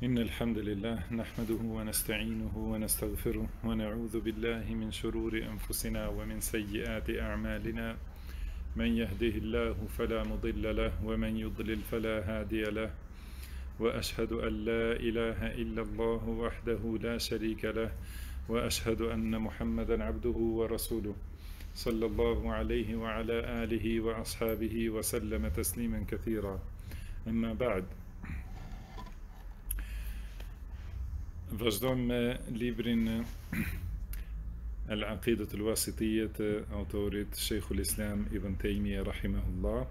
إن الحمد لله نحمده ونستعينه ونستغفره ونعوذ بالله من شرور أنفسنا ومن سيئات أعمالنا من يهده الله فلا مضل له ومن يضلل فلا هادي له وأشهد أن لا إله إلا الله وحده لا شريك له وأشهد أن محمدا عبده ورسوله صلى الله عليه وعلى آله وأصحابه وسلم تسليما كثيرا أما بعد. Vazhdojmë me librin Al-Aqidat al-Wasitiyya të autorit Sheikhul Islam Ibn Taymiyya rahimahullah.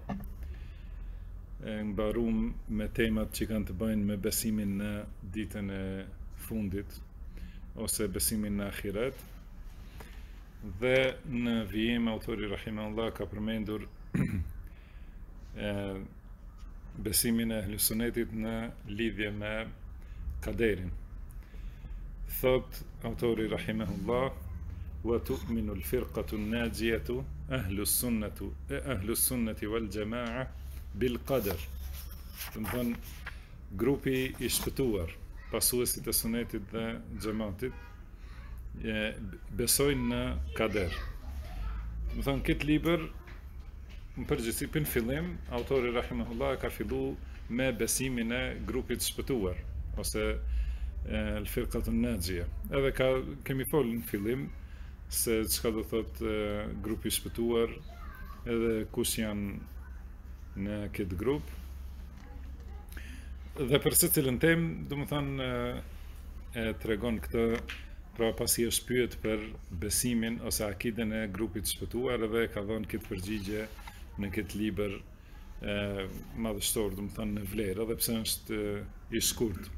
Mbarum me temat që kanë të bëjnë me besimin në ditën e fundit ose besimin në ahiret. Dhe në vijim autori rahimahullah ka përmendur besimin e Ahlus Sunnetit në lidhje me kaderin. Thot autori rahimahullah: wa tu'minu al-firqatu an-najiyatu ahlus sunnati wal jamaa bil qadar. Do të thonë grupi i shpëtuar, pasuesit e sunetit dhe xhamatit, besojnë në kader. Do të thonë këtë libër në përgjithësi në fillim autori rahimahullah ka filluar me besimin e grupit shpëtuar ose al-firqatu an-najiyah. Edhe kemi folur në fillim se çka do thot grupi i shpëtuar, edhe kush janë në këtë grup. Dhe për secilën temë, domethënë e tregon këtë, pra pasi është pyet për besimin ose akiden e grupit të shpëtuar, edhe ka dhënë këtë përgjigje në këtë libër madhështor, domethënë në vlerë, edhe pse është i shkurt.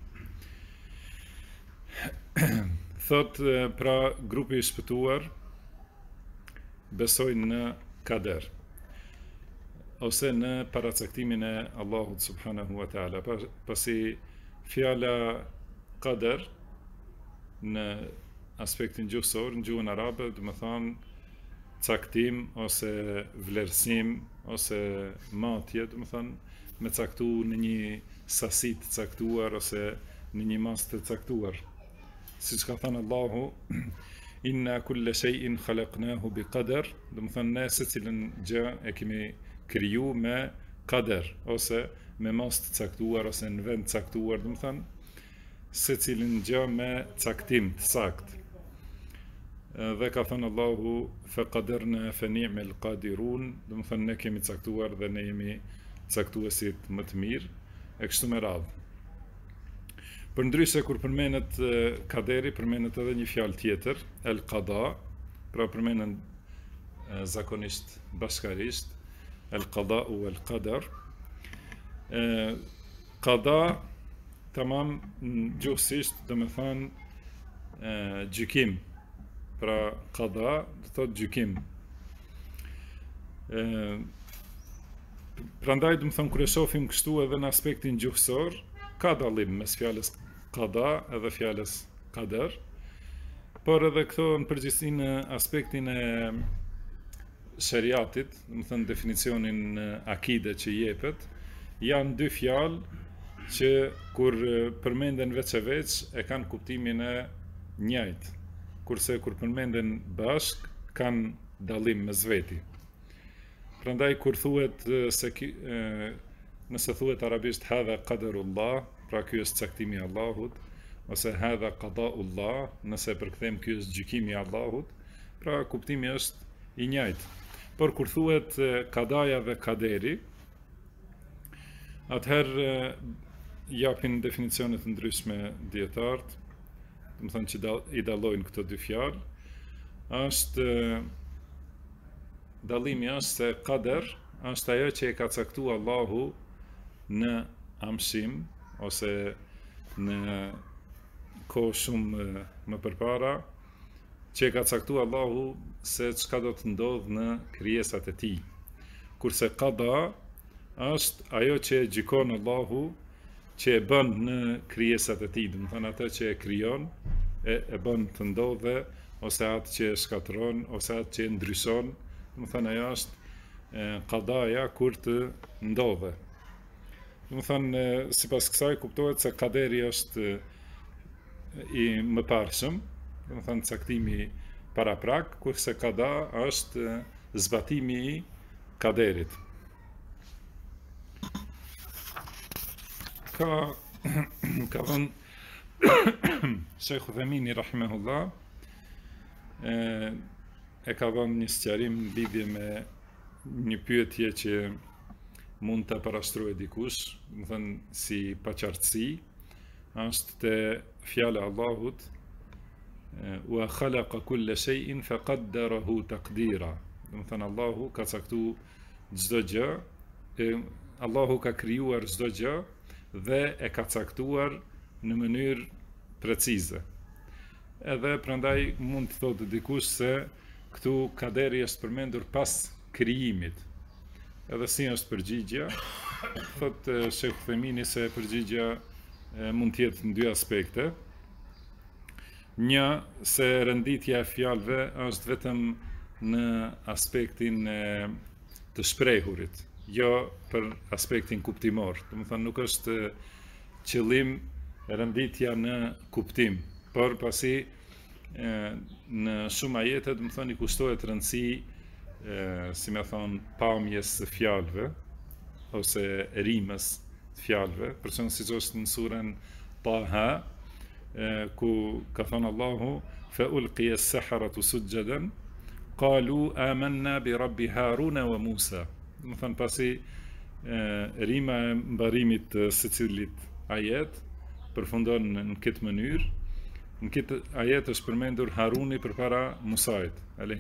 Thot, pra grupi i shpëtuar besojnë në kader ose në paracaktimin e Allahut subhanahu wa taala. Pasi fjala kader në aspektin gjuhësor, në gjuhën arabe, do të thonë caktim ose vlerësim ose matje, do të thonë me caktu në një sasi të caktuar ose në një mas të caktuar. Siç ka thënë Allahu, inna kulla shay'in khalaqnahu bi qadar, do të thonë ne secilën gjë e kemi kriju me qadar ose me mas të caktuar ose në vend të caktuar, do të thonë secilën gjë me caktim të saktë. Dhe ka thënë Allahu, fa qadarna fa ni'mal qadirun, do të thonë ne kemi caktuar dhe ne jemi caktuesit më të mirë, e kështu me radhë. Përndryshe kur përmenet kaderi, përmenet edhe një fjalë tjetër, el-qada, pra përmenen zakonisht bashkarisht, el-qada u el-qadar. Qada, tamam, gjuhësisht, do me thonë gjykim, pra qada, do thot gjykim. Prandaj, do me thonë, kër e shofim kështu edhe në aspektin gjuhësor, ka dallim mes fjalës qada edhe fjalës qadar, por edhe këto në përgjithësi në aspektin e shariatit, do të thënë definicionin akide që jepet, janë dy fjalë që kur përmenden veç e veç e kanë kuptimin e njëjtë, kurse kur përmenden bashk kanë dallim mes veti. Prandaj kur thuhet se nëse thuhet arabisht hadha qadarullah, pra ky është caktimi i Allahut, ose hadha qadaullah, nëse përkthejmë ky është gjykimi i Allahut, pra kuptimi është i njëjtë. Por kur thuhet qadaja dhe kaderi, atëherë japin definicione të ndryshme dietarët, do të thonë që i dallojnë këto dy fjalë. Dallimi është se qadar është ajo që e ka caktuar Allahu në amshim ose në kohë shumë më përpara, që e ka caktuar Allahu se çka do të ndodh në krijesat e tij. Kurse qada është ajo që e gjykon Allahu, që e bën në krijesat e tij, do të thonë atë që e krijon, e bën të ndodhe, ose atë që e shkatron, ose atë që e ndryshon, do të thonë ajo është qadaja kur të ndodhe. Do të thënë, sipas kësaj kuptohet se kaderi është i mëparshëm, do të thënë caktimi paraprak, kurse kada është zbatimi i kaderit. Ka thënë Sheikh Uthaymini rahimahullah, e ka dhënë një sqarim në lidhje me një pyetje që mund të parashtrohet dikush, do të thënë si paqartësi, është te fjala e Allahut wa khalaqa kulla shay'in faqaddarahu taqdira. Do të thënë Allahu ka caktuar çdo gjë, Allahu ka krijuar çdo gjë dhe e ka caktuar në mënyrë precize. Edhe prandaj mund të thotë dikush se këtu kaderi është përmendur pas krijimit. Edhe si është përgjigja, thotë Sheikh Uthaymini se përgjigja mund të jetë në dy aspekte. Një, se renditja e fjalëve është vetëm në aspektin të shprehurit, jo për aspektin kuptimor. Do të thënë nuk është qëllim renditja në kuptim, por pasi në shumë ajete do të thënë i kushtohet rëndësi, si me thonë, pamjes së fjalëve ose rimës të fjalëve, për shembull siç është në surën Taha, ku ka thënë Allahu fa ulqiya as-saharatu sujadan qalu amanna bi rabbi Haruna wa Musa. Do të thënë pasi rima e mbarimit të secilit ajet përfundon në këtë mënyrë. Në këtë ajet është përmendur Haruni përpara Musait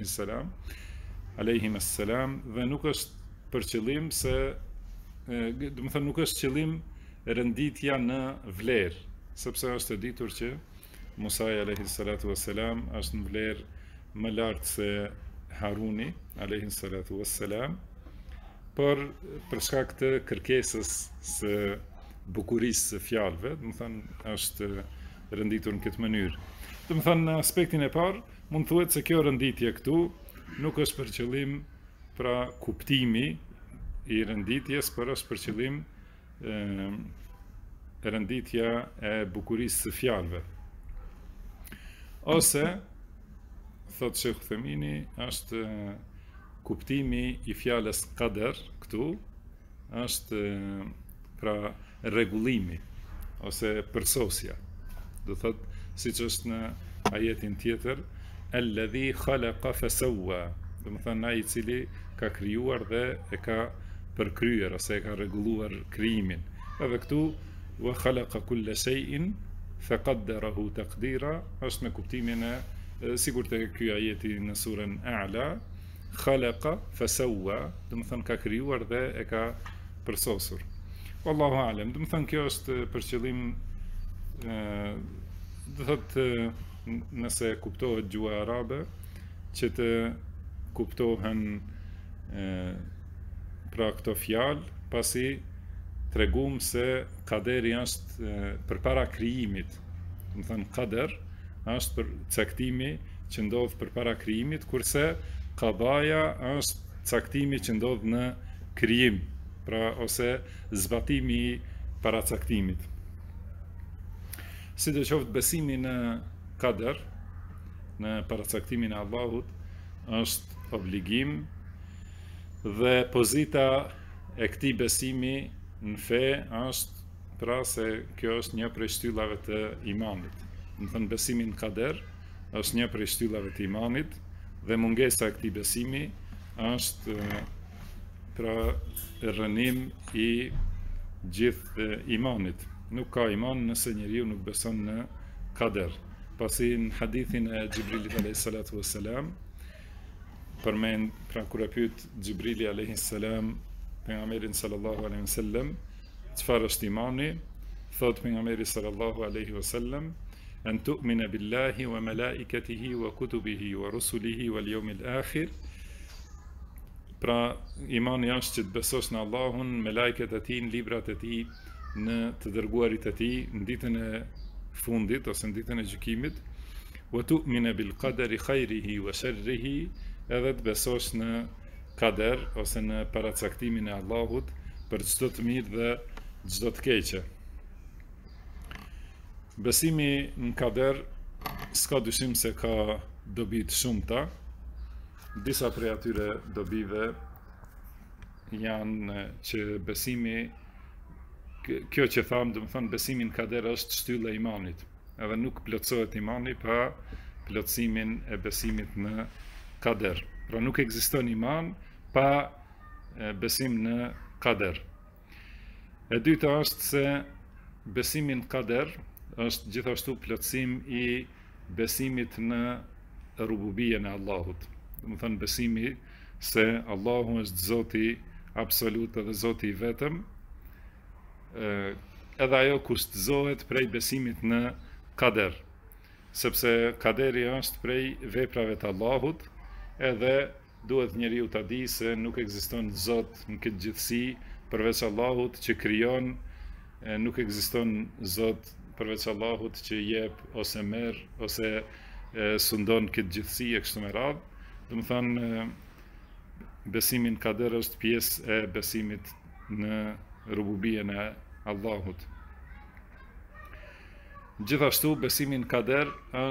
alayhim assalam, dhe nuk është për qëllim se do të thënë nuk është qëllim renditja në vlerë, sepse është e ditur që Musa alayhi salatu wassalam është në vlerë më lartë se Haruni alayhi salatu wassalam, por për shkak të kërkesës së bukurisë së fjalëve, do të thënë është renditur në këtë mënyrë. Do të thënë në aspektin e parë mund thuhet se kjo renditje këtu nuk është për qëllim pra kuptimi i renditjes, por është për qëllim renditja e bukurisë së fjalëve. Ose, thotë Sheikh Uthaymini, është kuptimi i fjalës qadar këtu, është pra rregullimi ose përsosja. Do thotë, siç është në ajetin tjetër, alladhi khalaqa fasawwa, do të thënë ai i cili ka krijuar dhe e ka përkryer ose e ka rregulluar krijimin. Edhe këtu wa khalaqa kulla shay'in faqaddarahu taqdira, është me kuptimin e sigurt të ky ajeti në surën A'la, khalaqa fasawwa, do të thënë ka krijuar dhe e ka përsosur. Wallahu a'lam. Do të thënë kjo është për qëllim, do thotë nëse kuptohet gjuha arabe, që të kuptohen pra këto fjalë, pasi tregum se kaderi është përpara krijimit. Do të thënë kader është për caktimi që ndodh përpara krijimit, kurse qadaja është caktimi që ndodh në krijim, pra ose zbatimi i paracaktimit. Sidoqoftë besimi në kader, në paracaktimin e Allahut, është obligim dhe pozita e këtij besimi në fe është pra se kjo është një prej shtyllave të imanit. Do të thënë besimi në kader është një prej shtyllave të imanit dhe mungesa e këtij besimi është pra rënim i gjithë imanit. Nuk ka iman nëse njeriu nuk beson në kader. Pasi në hadithin e Gjibrilit alayhi salatu wassalam, përmend pra kur e pyet Gjibrili alayhi salam pejgamberin sallallahu alaihi wasallam çfarë është imani, thot pejgamberi sallallahu alaihi wasallam an tu'mina billahi wa malaikatihi wa kutubihi wa rusulihi wal yawmil akhir. Pra imani është që të besosh në Allahun, me lajket e tij, në librat e tij, në të dërguarit e tij, në ditën e fundit ose në ditën e gjykimit, wa tu'mina bil qadari khairihi wa sharrihi, edhe të besosh në kader ose në paracaktimin e Allahut për çdo të mirë dhe çdo të keqe. Besimi në kader s'ka dyshim se ka dobi të shumta. Disa prej atyre dobive janë që besimi, kjo që thamë, do të thonë besimi në kader është shtylla e imanit. Edhe nuk plotësohet imani pa plotësimin e besimit në kader. Pra nuk ekziston iman pa besim në kader. E dyta është se besimi në kader është gjithashtu plotësim i besimit në rububijen e Allahut. Do të thonë besimi se Allahu është Zoti absolut dhe Zoti i vetëm, edhe ajo kushtëzohet prej besimit në kader, sepse kaderi është prej veprave të Allahut, edhe duhet njeriu ta di se nuk ekziston Zot në këtë gjithësi përveç Allahut që krijon, nuk ekziston Zot përveç Allahut që jep ose merr ose sundon këtë gjithësi e kështu me radhë. Do të thonë besimi në kader është pjesë e besimit në rububijen e Allahut. Gjithashtu besimi në kader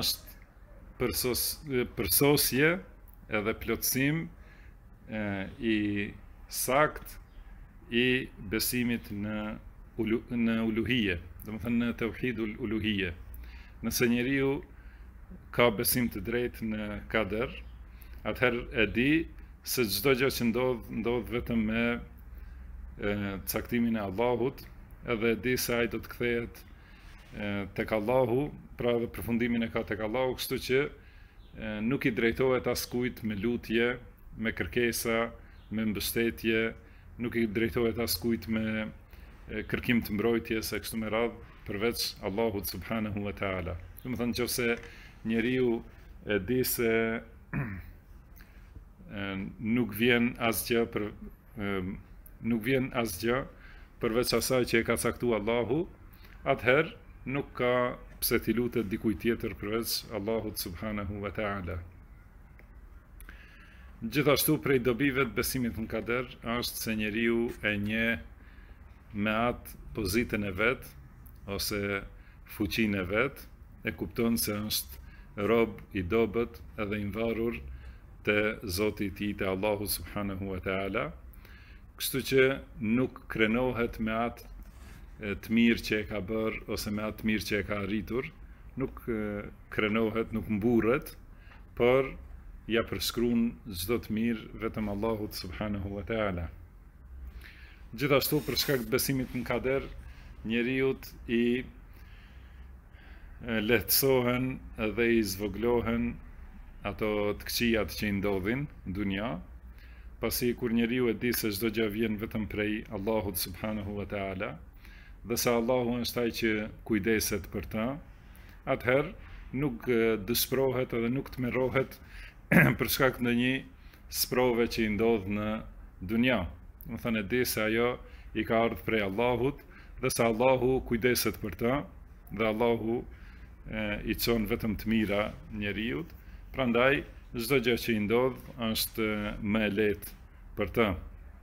është përsosje edhe plotësim i sakt i besimit në uluhije, do të thënë në tauhidul uluhije. Nëse njeriu ka besim të drejtë në kader, atëherë e di se çdo gjë që ndodh vetëm me caktimin e Allahut, edhe e di se ai do të kthehet tek Allahu, pra dhe përfundimin e ka tek Allahu, kështu që nuk i drejtohet askujt me lutje, me kërkesa, me mbështetje, nuk i drejtohet askujt me kërkim të mbrojtjes e kështu me radhë, përveç Allahut subhanahu wa taala. Do të thonë nëse njeriu e di se nuk vjen asgjë përveç asaj që e ka caktuar Allahu, atëherë nuk ka pse t'i lutet dikujt tjetër përveç Allahut subhanahu wa taala. Gjithashtu prej dobive të besimit në kader është se njeriu e njeh me atë pozitën e vet ose fuqinë e vet, e kupton se është rob i dobët edhe i varur te Zoti i tij, te Allahu subhanahu wa taala, kështu që nuk krenohet me atë të mirë që e ka bërë ose me atë të mirë që e ka arritur, nuk krenohet, nuk mburret, por ja përshkruan çdo të mirë vetëm Allahut subhanahu wa taala. Gjithashtu për shkak të besimit në kader, njeriu i lehtësohen dhe i zvoglohen ato të këqijat që i ndodhin në dunja, pasi kur njeriu e di se çdo gjë vjen vetëm prej Allahut subhanahu wa taala, dhe se Allahu është ai që kujdeset për ta, atëherë nuk dëshpërohet edhe nuk tmerrohet për shkak të një sprove që i ndodh në dunja. Do të thënë e di se ajo i ka ardhur prej Allahut dhe se Allahu kujdeset për ta dhe Allahu i çon vetëm të mira njeriu. Prandaj çdo gjë që i ndodh është më e lehtë për ta.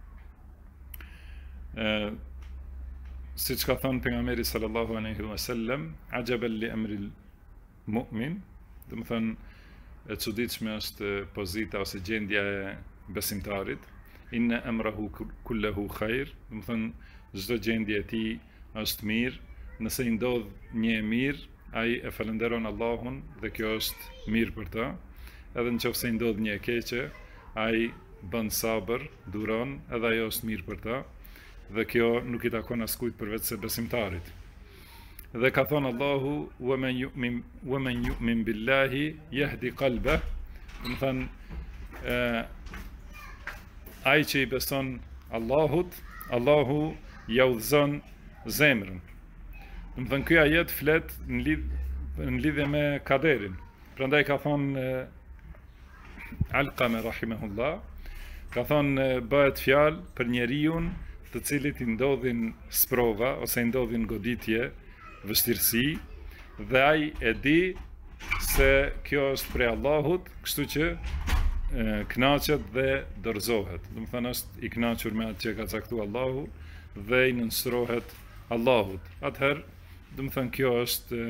Siç ka thënë pejgamberi sallallahu alaihi wasallam, ajaban li amri al-mu'min, do të thënë e çuditshme është pozita ose gjendja e besimtarit. Inna amrahu kulluhu khair, do të thënë çdo gjendje e tij është mirë, nëse i ndodh një e mirë, ai e falenderon Allahun dhe kjo është mirë për ta. Edhe nëse i ndodh një e keqe, ai bën sabër, duron, edhe ajo është mirë për ta. Dhe kjo nuk i takon askujt përveç se besimtarit. Dhe ka thënë Allahu, wa man yu'min billahi yahdi qalbah, do të thënë ai që i beson Allahut, Allahu ja udhëzon zemrën. Do të thënë ky ajet flet në lidhje me kaderin. Prandaj ka thënë Alqame rahimahullah, ka thënë bëhet fjalë për njeriu të cilit i ndodhin sprova ose i ndodhin goditje, vështirësi, dhe ai e di se kjo është prej Allahut, kështu që kënaqet dhe dorëzohet. Do të thënë është i kënaqur me atë që ka caktuar Allahu dhe i nënshtrohet Allahut. Atëherë, do të thënë kjo është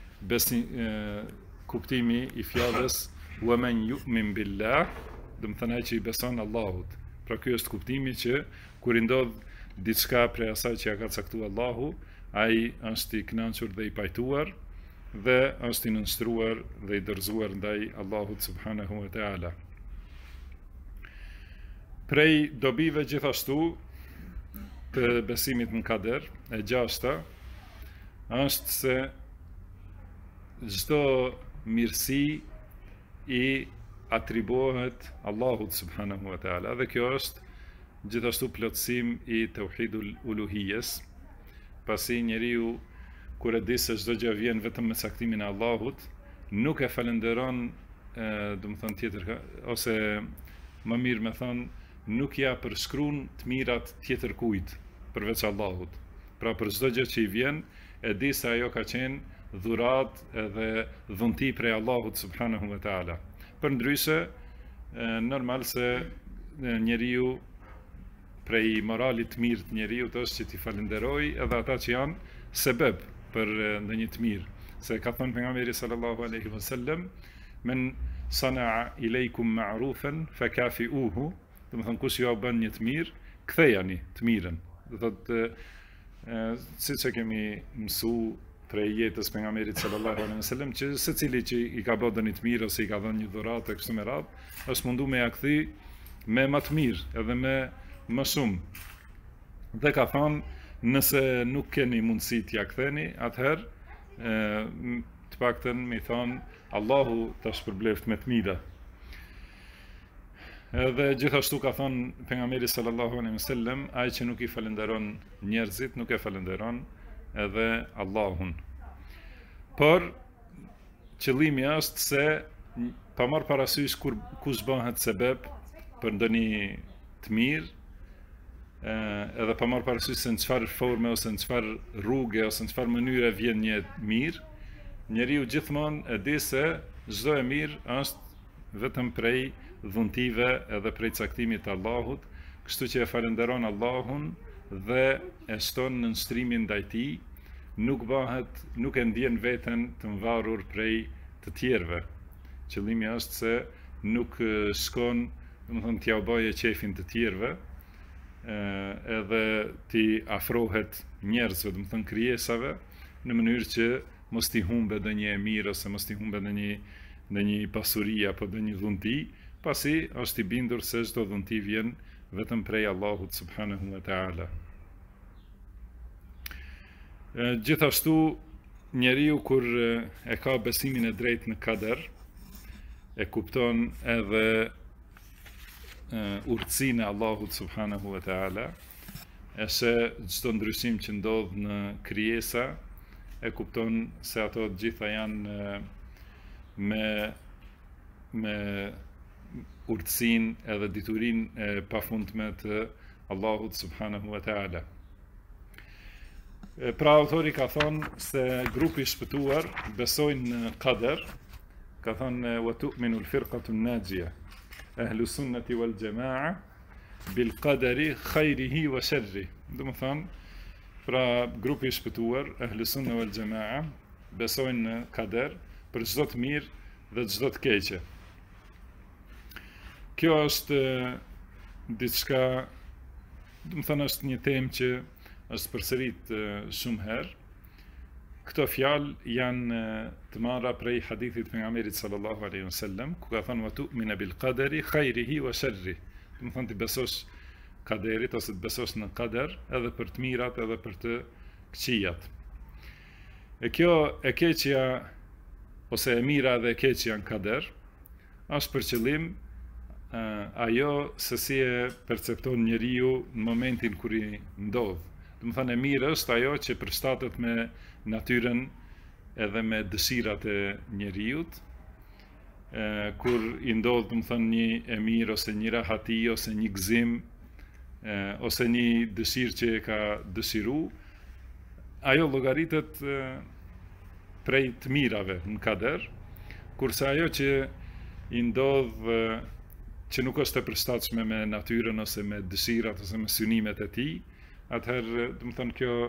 kuptimi i fjalës wa man yu'min billah, do të thënë ai që i beson Allahut. Pra ky është kuptimi që kur i ndodh diçka prej asaj që ja ka caktuar Allahu, ai është i kënaqur dhe i pajtuar dhe është i nënshtroher dhe i dorëzuar ndaj Allahut subhanahu wa taala. Prej dobive gjithashtu të besimit në kader, e gjashta, është se çdo mirësi i atribuohet Allahut subhanahu wa taala, dhe kjo është gjithashtu plotësim i tauhidul uluhijes, pasi njeriu kur e di se çdo gjë vjen vetëm me caktimin e Allahut, nuk e falenderon, do të thënë tjetër, ose më mirë me thënë, nuk ja përshkruan të mirat tjetër kujt përveç Allahut. Pra për çdo gjë që i vjen, e di se ajo ka qenë dhurat edhe dhunti prej Allahut subhanahu wa taala. Përndryshe, normal se njeriu prej moralit të mirë të njeriut është që t'i falenderoj edhe ata që janë sebeb për ndonjë të mirë. Se ka thënë pejgamberi sallallahu alaihi wasallam, men sana'a ilaykum ma'rufan fakafi'uhu, do të thënë kush ju bën një të mirë, kthejani të mirën. Do thotë siç e kemi mësuar prej jetës pejgamberit sallallahu alaihi wasallam, që secili që i ka bërë një të mirë ose i ka dhënë një dhuratë kështu me radhë, është mundu me ja kthy me më të mirë, edhe me më shumë. Dhe ka thënë, nëse nuk keni mundësi t'ja ktheni, atëherë të paktën mi thonë Allahu ta shpërbleft me të mira. Edhe gjithashtu ka thënë pejgamberi sallallahu alaihi wasallam, ai që nuk i falenderon njerëzit, nuk e falenderon edhe Allahun. Por qëllimi është se pa marrë parasysh kush bëhet sebeb për ndonjë të mirë, edhe pa marrë parasysh se në çfarë forme ose në çfarë rruge ose në çfarë mënyre vjen një mirë, njeriu gjithmonë e di se çdo e mirë është vetëm prej dhuntive edhe prej caktimit të Allahut, kështu që e falenderon Allahun dhe e shton në nënshtrimin ndaj tij, nuk e ndjen veten të mvarur prej të tjerëve. Qëllimi është se nuk shkon, domethënë t'ia bëjë qefin të tjerëve, edhe t'i afrohet njerëzve, domethënë krijesave, në mënyrë që mos t'i humbe ndonjë e mirë ose mos t'i humbe ndonjë pasuri apo ndonjë dhunti, pasi është i bindur se çdo dhunti vjen vetëm prej Allahut subhanahu wa taala. Gjithashtu njeriu kur e ka besimin e drejtë në kader, e kupton edhe urtësinë e Allahut subhanahu wa taala, e sheh çdo ndryshim që ndodh në krijesa, e kupton se ato të gjitha janë me urtësinë edhe diturinë e pafundme të Allahut subhanahu wa taala. Pra autori ka thonë se grupi shpëtuar besojnë në kader, ka thonë wa tu'minu al-firqatu an-najia ahlu sunnati wal jamaa bil qadari khairihi wa sharri. Do të thonë, pra grupi shpëtuar ahlu sunna wal jamaa besojnë në kader për çdo të mirë dhe çdo të keqe. Kjo është diçka, do të thonë, është një temë që është përsërit shumë herë. Këto fjalë janë të marra prej hadithit të pejgamberit sallallahu alaihi wasallam, ku ka thënë wa tu'minu bil qadari khairihi wa sharri. Do të thonë ti besosh kaderit ose të besosh në kader edhe për të mirat edhe për të këqijat. E kjo e keqja ose e mira dhe e keqja në kader është për qëllim ajo se si e percepton njeriu në momentin kur i ndodh. Do të thonë, e mirë është ajo që përshtatet me natyrën edhe me dëshirat e njeriut, kur i ndodh, do të thonë, një e mirë ose një rahati ose një gëzim ose një dëshirë që e ka dëshiru, ajo llogaritet prej të mirave në kader, kurse ajo që i ndodh që nuk është e përshtatshme me natyrën ose me dëshirat ose me synimet e tij, atëherë, do të thonë, kjo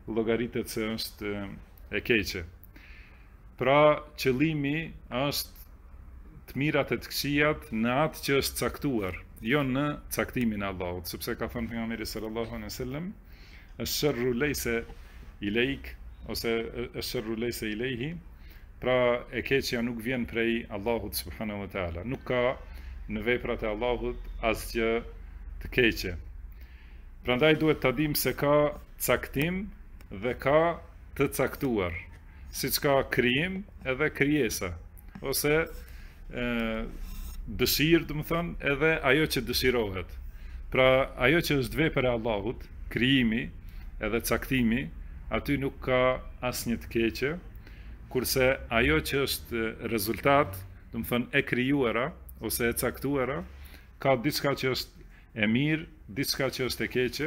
llogaritet se është e keqe. Pra, qëllimi është të mirat e të këqijat në atë që është caktuar, jo në caktimin e Allahut, sepse ka thënë pejgamberi sallallahu alaihi wasallam, "Ash-sharru laysa ilayk", ose "Ash-sharru laysa ilayhi", pra e keqja nuk vjen prej Allahut subhanahu wa taala. Nuk ka në veprat e Allahut asgjë të keqe. Prandaj duhet ta dim se ka caktim dhe ka të caktuar, siç ka krijim edhe krijesa, ose dëshirë, do të thonë, edhe ajo që dëshirohet. Pra, ajo që është vepër e Allahut, krijimi edhe caktimi, aty nuk ka asnjë të keqe, kurse ajo që është rezultat, do të thonë, e krijuara ose e caktuara, ka diçka që është e mirë, diçka që është e keqe,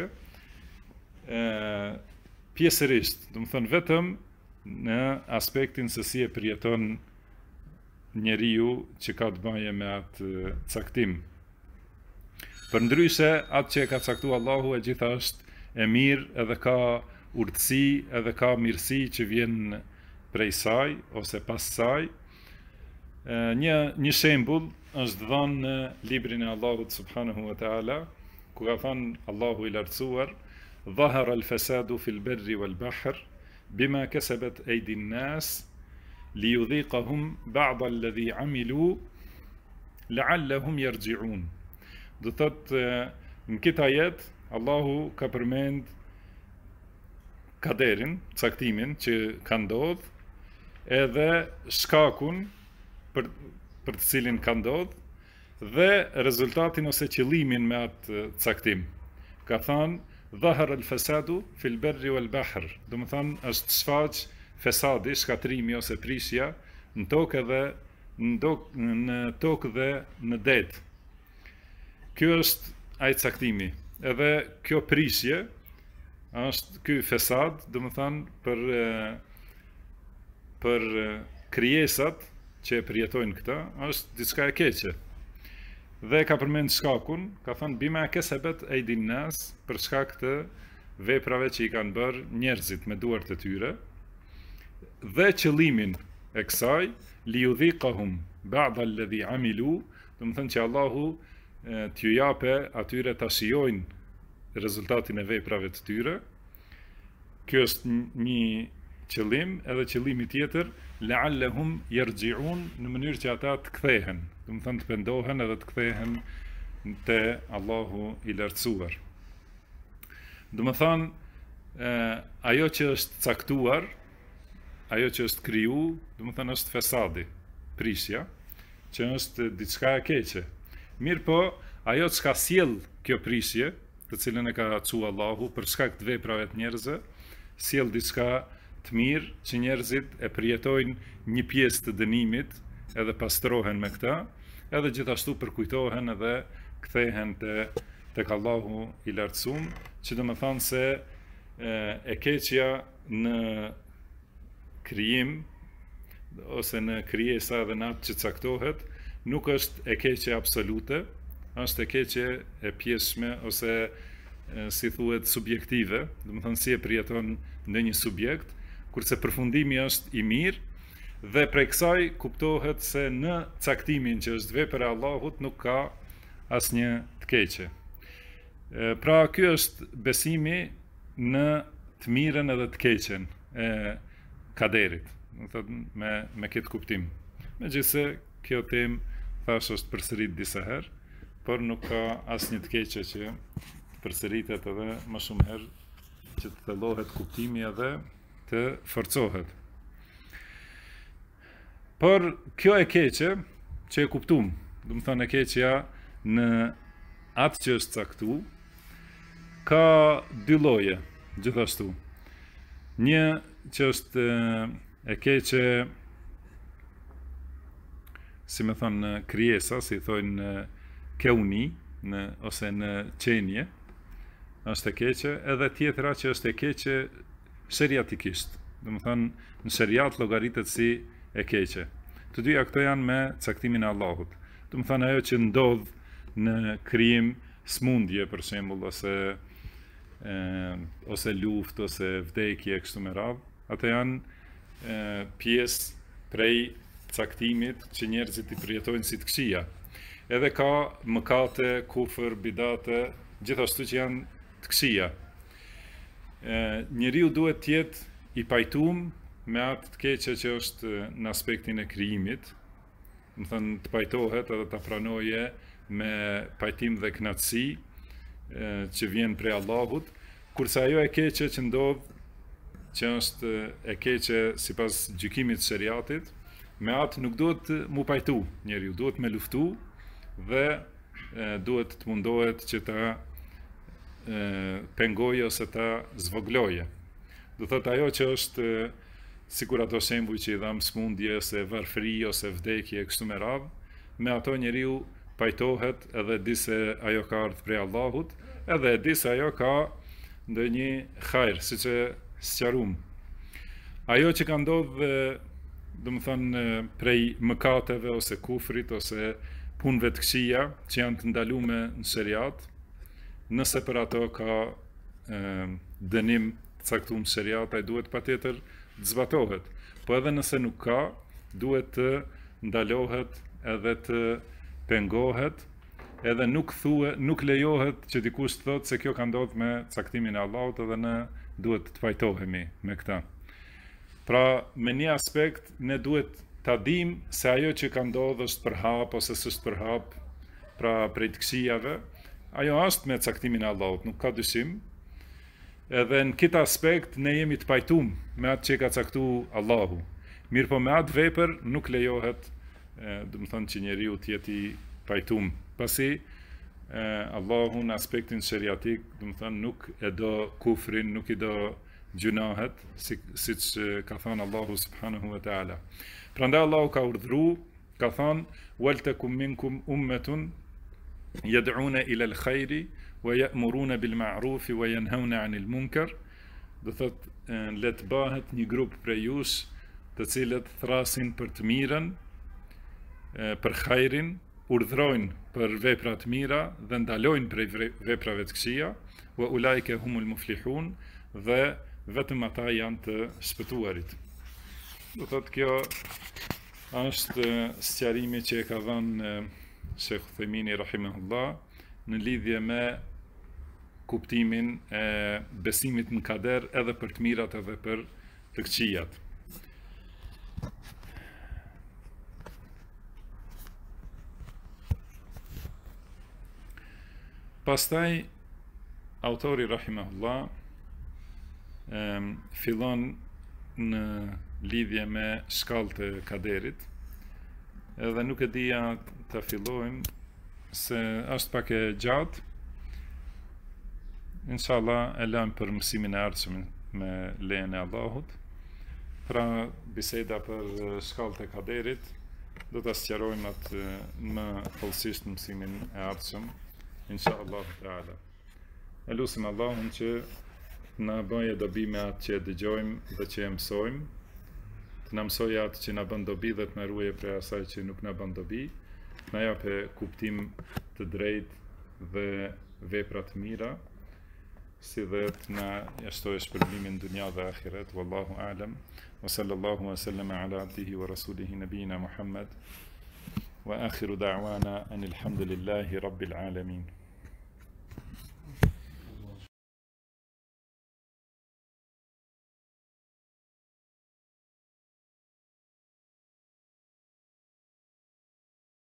pjesërisht, do të thonë vetëm në aspektin se si e përjeton njeriu që ka të bëjë me atë caktim. Përndryshe, atë që e ka caktuar Allahu e gjitha është e mirë, edhe ka urtësi, edhe ka mirësi që vjen prej saj ose pas saj. Një shembull është dhënë në librin e Allahut subhanahu wa taala, ku ka thënë Allahu i lartësuar: "Dhahara al-fasadu fil barri wal bahr bima kasabat aydi an-nas liyudhiqahum ba'd alladhi 'amilu la'allahum yarji'un." Do thotë në këtë ajet Allahu ka përmend kaderin, caktimin që ka ndodhur, edhe shkakun për të cilin ka ndodhur, dhe rezultatin ose qëllimin me atë caktim. Ka thënë dhahara al-fasadu fil barri wal bahr, do të thonë është shfaq fesadi, shkatrimi ose prishja në tokë dhe në det. Ky është ai caktimi. Edhe kjo prishje është ky fesad, do të thonë për krijesat që e përjetojnë këta, është diçka e keqe. Dhe ka përmend shkakun, ka thënë bima kasabat aydin nas, për shkak të veprave që i kanë bërë njerëzit me duart e tyre, dhe qëllimin e kësaj liyudhiqahum ba'd alladhi 'amilu, do të thonë që Allahu t'ju jape atyre ta shijojnë rezultatin e veprave të tyre. Kjo është një qëllim, edhe qëllimi tjetër la'allahum yarji'un, në mënyrë që ata të kthehen, do të thonë të pendohen edhe të kthehen te Allahu i lartësuar. Do të thonë ajo që është caktuar, ajo që është kriju, do të thonë është fesadi, prishja, që është diçka e keqe. Mirë po, ajo që ka sjell kjo prishje, të cilën e ka thu Allahu për shkak të veprave të njerëzve, sjell diçka të mirë që njerëzit e përjetojnë një pjesë të dënimit, edhe pastrohen me këta, edhe gjithashtu përkujtohen edhe kthehen tek Allahu i lartësuar, që do të thonë se e keqja në krijim ose në krijesa dhe në atë që caktohet, nuk është e keqe absolute, është e keqe e pjesshme ose si thuhet subjektive, do të thonë si e përjeton ndonjë subjekt, kurse përfundimi është i mirë, dhe prej kësaj kuptohet se në caktimin që është vepër e Allahut nuk ka asnjë të keqe. Pra ky është besimi në të mirën edhe të keqen e kaderit, do thotë me këtë kuptim. Megjithëse kjo temë thash është përsërit disa herë, por nuk ka asnjë të keqe që të përsëritet edhe më shumë herë, që të thellohet kuptimi edhe të forcohet. Por kjo e keqe që e kuptum, do të thonë e keqja në atë që është caktu, ka dy lloje gjithashtu. Një që është e keqe, si me thonë në krijesa, si thonë në keuni, ose në qenje, është e keqe, edhe tjetra që është e keqe sheriatikisht, do të thonë në sheriat llogaritet si e keqe. Të dyja këto janë me caktimin e Allahut. Do të thonë ajo që ndodh në krijim, smundje për shembull, ose ose luftë, ose vdekje kështu me radhë, ato janë pjesë prej caktimit që njerëzit i përjetojnë si të këqija. Edhe ka mëkate, kufër, bidate, gjithashtu që janë të këqija. Njeriu duhet të jetë i pajtuar me atë të keqe që është në aspektin e krijimit, më thënë të pajtohet edhe të pranoje me pajtim dhe kënaqësi që vjen prej Allahut, kurse ajo e keqe që ndodh, që është e keqe sipas gjykimit të shariatit, me atë nuk duhet mu pajtu njeriu, duhet me luftu dhe duhet të mundohet që ta pengoje ose ta zvogloje. Do thot ajo që është sikur ato shembuj që i dham, smundje, ose varfëri, ose vdekje, kështu me radhë, me ato njeriu pajtohet edhe di se ajo ka ardhur prej Allahut, edhe di se ajo ka ndonjë hajër, siç e sqarum. Ajo që ka ndodhur, do të thënë, prej mëkateve ose kufrit ose punëve të këqija që janë të ndaluara në shariat, nëse për ato ka dënim të caktuar në shariat, ai duhet patjetër të zbatohet. Po edhe nëse nuk ka, duhet të ndalohet edhe të pengohet, edhe nuk lejohet që dikush të thotë se kjo ka ndodhur me caktimin e Allahut, edhe ne duhet të pajtohemi me këtë. Pra, me një aspekt, ne duhet ta dim se ajo që ka ndodhur është për hap ose s'është për hap, pra prej të këqijave, ajo është me caktimin e Allahut, nuk ka dyshim. Edhe në këtë aspekt ne jemi të pajtuar me atë që ka caktuar Allahu. Mirë po me atë vepër nuk lejohet, do të thonë që njeriu të jetë i pajtuar. Pasi Allahu në aspektin shariatik, do të thonë nuk e do kufrin, nuk i do gjunahet, siç ka thënë Allahu subhanahu wa taala. Prandaj Allahu ka urdhëruar, ka thënë: "Wal takum minkum ummatun yad'una ila al-khairi wa ya'muruna bil ma'ruf wa yanhauna 'anil munkar." Do thot, le të bëhet një grup prej jush, të cilët thrasin për të mirën, për hajrin, urdhrojnë për vepra të mira dhe ndalojnë prej veprave të këqija, wa ulaika humul muflihun, dhe vetëm ata janë të shpëtuarit. Do thot, kjo është sqarimi që e ka dhënë Sheikh Uthejmini rahimahullah në lidhje me kuptimin e besimit në kader edhe për të mirat edhe për të këqijat. Pastaj autori rahimahullah fillon në lidhje me shkallët e kaderit, edhe nuk e dija të fillojmë se është pak e gjatë. Inshallah e lëm për mësimin e ardhshëm me lejen e Allahut. Pra biseda për shkallët e kaderit do ta sqarojmë atë më thellësisht në mësimin e ardhshëm, inshallah taala. Elusim Allahun që na bëjë dobi me atë që e dëgjojmë dhe që e mësojmë, të na mësojë atë që na bën dobi dhe të na ruajë prej asaj që nuk na bën dobi, na japë kuptim të drejtë dhe vepra të mira, si dhe të na jashtojë shpërblimin dunja dhe ahiret. Wallahu a'lam. Wa sallallahu wa sallama ala abdihi wa rasulihi nabiyina Muhammad. Wa akhiru da'wana anil hamdulillahi rabbil alamin.